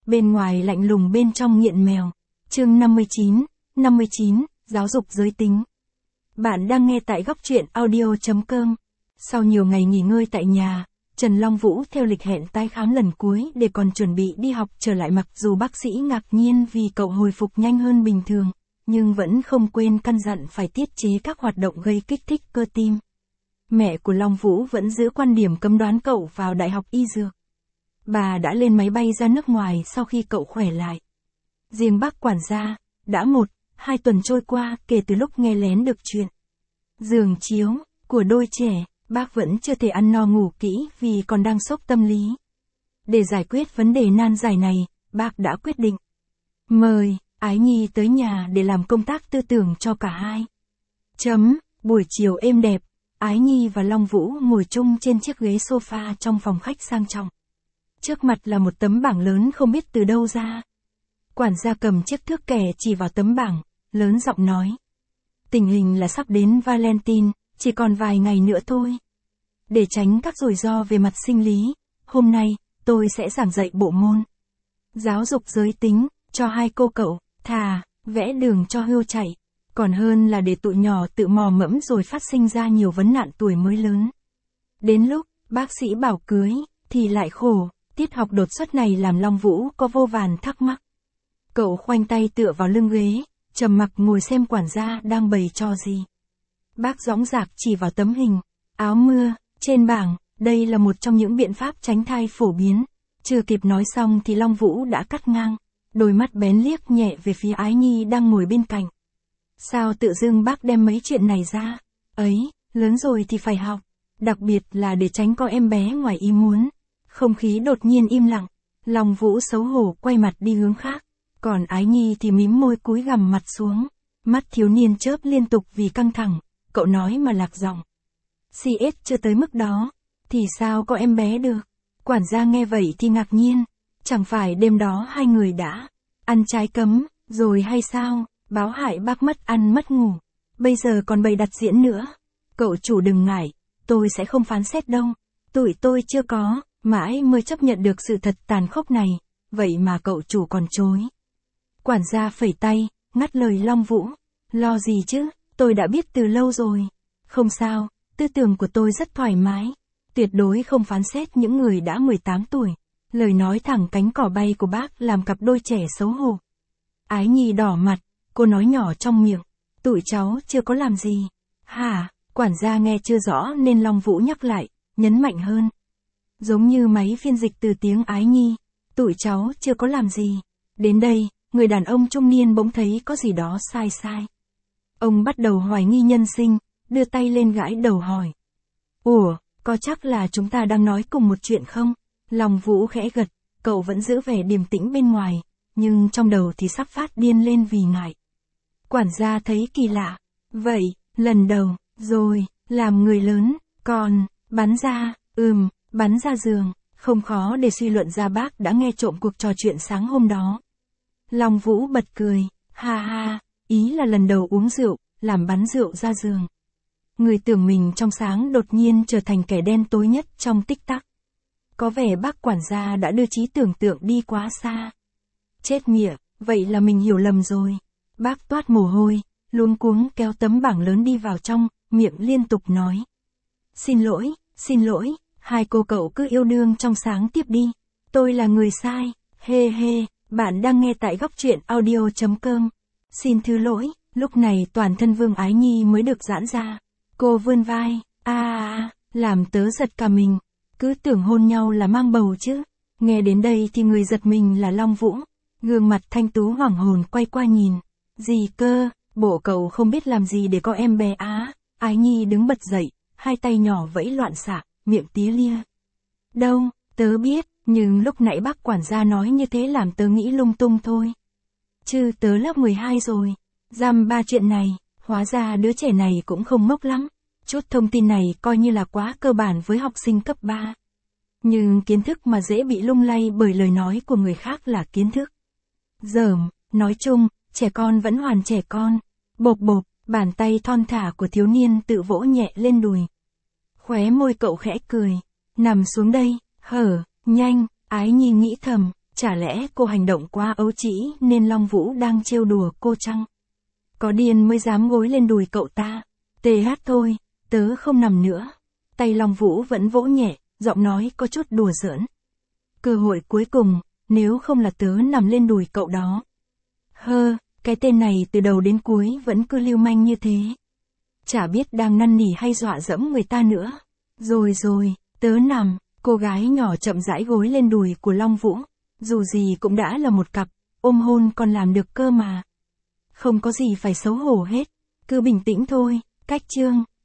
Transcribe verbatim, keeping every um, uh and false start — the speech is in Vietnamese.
bên ngoài lạnh lùng bên trong nghiện mèo. Chương năm mươi chín, năm mươi chín, giáo dục giới tính. Bạn đang nghe tại góc truyện audio chấm com. Sau nhiều ngày nghỉ ngơi tại nhà, Trần Long Vũ theo lịch hẹn tái khám lần cuối để còn chuẩn bị đi học trở lại, mặc dù bác sĩ ngạc nhiên vì cậu hồi phục nhanh hơn bình thường, nhưng vẫn không quên căn dặn phải tiết chế các hoạt động gây kích thích cơ tim. Mẹ của Long Vũ vẫn giữ quan điểm cấm đoán cậu vào đại học y dược. Bà đã lên máy bay ra nước ngoài sau khi cậu khỏe lại. Riêng bác quản gia, đã một, hai tuần trôi qua kể từ lúc nghe lén được chuyện giường chiếu của đôi trẻ, bác vẫn chưa thể ăn no ngủ kỹ vì còn đang sốc tâm lý. Để giải quyết vấn đề nan giải này, bác đã quyết định mời Ái Nhi tới nhà để làm công tác tư tưởng cho cả hai. Chấm, buổi chiều êm đẹp, Ái Nhi và Long Vũ ngồi chung trên chiếc ghế sofa trong phòng khách sang trọng. Trước mặt là một tấm bảng lớn không biết từ đâu ra. Quản gia cầm chiếc thước kẻ chỉ vào tấm bảng, lớn giọng nói. Tình hình là sắp đến Valentine, chỉ còn vài ngày nữa thôi. Để tránh các rủi ro về mặt sinh lý, hôm nay, tôi sẽ giảng dạy bộ môn giáo dục giới tính, cho hai cô cậu, thà, vẽ đường cho hươu chạy, còn hơn là để tụi nhỏ tự mò mẫm rồi phát sinh ra nhiều vấn nạn tuổi mới lớn. Đến lúc, bác sĩ bảo cưới, thì lại khổ, tiết học đột xuất này làm Long Vũ có vô vàn thắc mắc. Cậu khoanh tay tựa vào lưng ghế, trầm mặc ngồi xem quản gia đang bày trò gì. Bác dõng dạc chỉ vào tấm hình áo mưa trên bảng, đây là một trong những biện pháp tránh thai phổ biến. Chưa kịp nói xong thì Long Vũ đã cắt ngang, đôi mắt bén liếc nhẹ về phía Ái Nhi đang ngồi bên cạnh. Sao tự dưng bác đem mấy chuyện này ra? Ấy, lớn rồi thì phải học, đặc biệt là để tránh có em bé ngoài ý muốn. Không khí đột nhiên im lặng, Long Vũ xấu hổ quay mặt đi hướng khác, còn Ái Nhi thì mím môi cúi gằm mặt xuống. Mắt thiếu niên chớp liên tục vì căng thẳng, cậu nói mà lạc giọng. xê ét chưa tới mức đó, thì sao có em bé được? Quản gia nghe vậy thì ngạc nhiên, chẳng phải đêm đó hai người đã ăn trái cấm, rồi hay sao? Báo hại bác mất ăn mất ngủ, bây giờ còn bày đặt diễn nữa. Cậu chủ đừng ngại, tôi sẽ không phán xét đâu. Tụi tôi chưa có, mãi mới chấp nhận được sự thật tàn khốc này, vậy mà cậu chủ còn chối. Quản gia phẩy tay, ngắt lời Long Vũ. Lo gì chứ, tôi đã biết từ lâu rồi. Không sao, tư tưởng của tôi rất thoải mái. Tuyệt đối không phán xét những người đã mười tám tuổi. Lời nói thẳng cánh cỏ bay của bác làm cặp đôi trẻ xấu hổ. Ái Nhi đỏ mặt, cô nói nhỏ trong miệng. Tụi cháu chưa có làm gì. Hả? Quản gia nghe chưa rõ nên Long Vũ nhắc lại, nhấn mạnh hơn. Giống như máy phiên dịch từ tiếng Ái Nhi. Tụi cháu chưa có làm gì. Đến đây, người đàn ông trung niên bỗng thấy có gì đó sai sai. Ông bắt đầu hoài nghi nhân sinh, đưa tay lên gãi đầu hỏi. Ủa, có chắc là chúng ta đang nói cùng một chuyện không? Long Vũ khẽ gật, cậu vẫn giữ vẻ điềm tĩnh bên ngoài, nhưng trong đầu thì sắp phát điên lên vì ngại. Quản gia thấy kỳ lạ. Vậy, lần đầu, rồi, làm người lớn, còn, bắn ra, ừm, bắn ra giường, không khó để suy luận ra bác đã nghe trộm cuộc trò chuyện sáng hôm đó. Long Vũ bật cười, ha ha, ý là lần đầu uống rượu, làm bắn rượu ra giường. Người tưởng mình trong sáng đột nhiên trở thành kẻ đen tối nhất trong tích tắc. Có vẻ bác quản gia đã đưa trí tưởng tượng đi quá xa. Chết mỉa, vậy là mình hiểu lầm rồi. Bác toát mồ hôi, luống cuống kéo tấm bảng lớn đi vào trong, miệng liên tục nói. Xin lỗi, xin lỗi, hai cô cậu cứ yêu đương trong sáng tiếp đi. Tôi là người sai, hê hê, bạn đang nghe tại góc truyện audio chấm com. Xin thứ lỗi, lúc này toàn thân Vương Ái Nhi mới được giãn ra. Cô vươn vai, a à, làm tớ giật cả mình. Cứ tưởng hôn nhau là mang bầu chứ. Nghe đến đây thì người giật mình là Long Vũ. Gương mặt thanh tú hoảng hồn quay qua nhìn. Gì cơ, bộ cậu không biết làm gì để có em bé á. Ái Nhi đứng bật dậy, hai tay nhỏ vẫy loạn xạ, miệng tía lia. Đâu, tớ biết, nhưng lúc nãy bác quản gia nói như thế làm tớ nghĩ lung tung thôi. Chứ tớ lớp mười hai rồi. Dăm ba chuyện này, hóa ra đứa trẻ này cũng không ngốc lắm. Chút thông tin này coi như là quá cơ bản với học sinh cấp ba. Nhưng kiến thức mà dễ bị lung lay bởi lời nói của người khác là kiến thức dởm. Nói chung, trẻ con vẫn hoàn trẻ con. Bộp bộp, bàn tay thon thả của thiếu niên tự vỗ nhẹ lên đùi. Khóe môi cậu khẽ cười. Nằm xuống đây, hở, nhanh, Ái Nhi nghĩ thầm, Chả lẽ cô hành động quá ấu trĩ nên Long Vũ đang trêu đùa cô chăng? Có điên mới dám gối lên đùi cậu ta. Tê hát thôi, tớ không nằm nữa. Tay Long Vũ vẫn vỗ nhẹ, giọng nói có chút đùa giỡn. Cơ hội cuối cùng, nếu không là tớ nằm lên đùi cậu đó. Hơ, cái tên này từ đầu đến cuối vẫn cứ lưu manh như thế. Chả biết đang năn nỉ hay dọa dẫm người ta nữa. Rồi rồi, tớ nằm, cô gái nhỏ chậm rãi gối lên đùi của Long Vũ. Dù gì cũng đã là một cặp, ôm hôn còn làm được cơ mà. Không có gì phải xấu hổ hết, cứ bình tĩnh thôi. Cách chương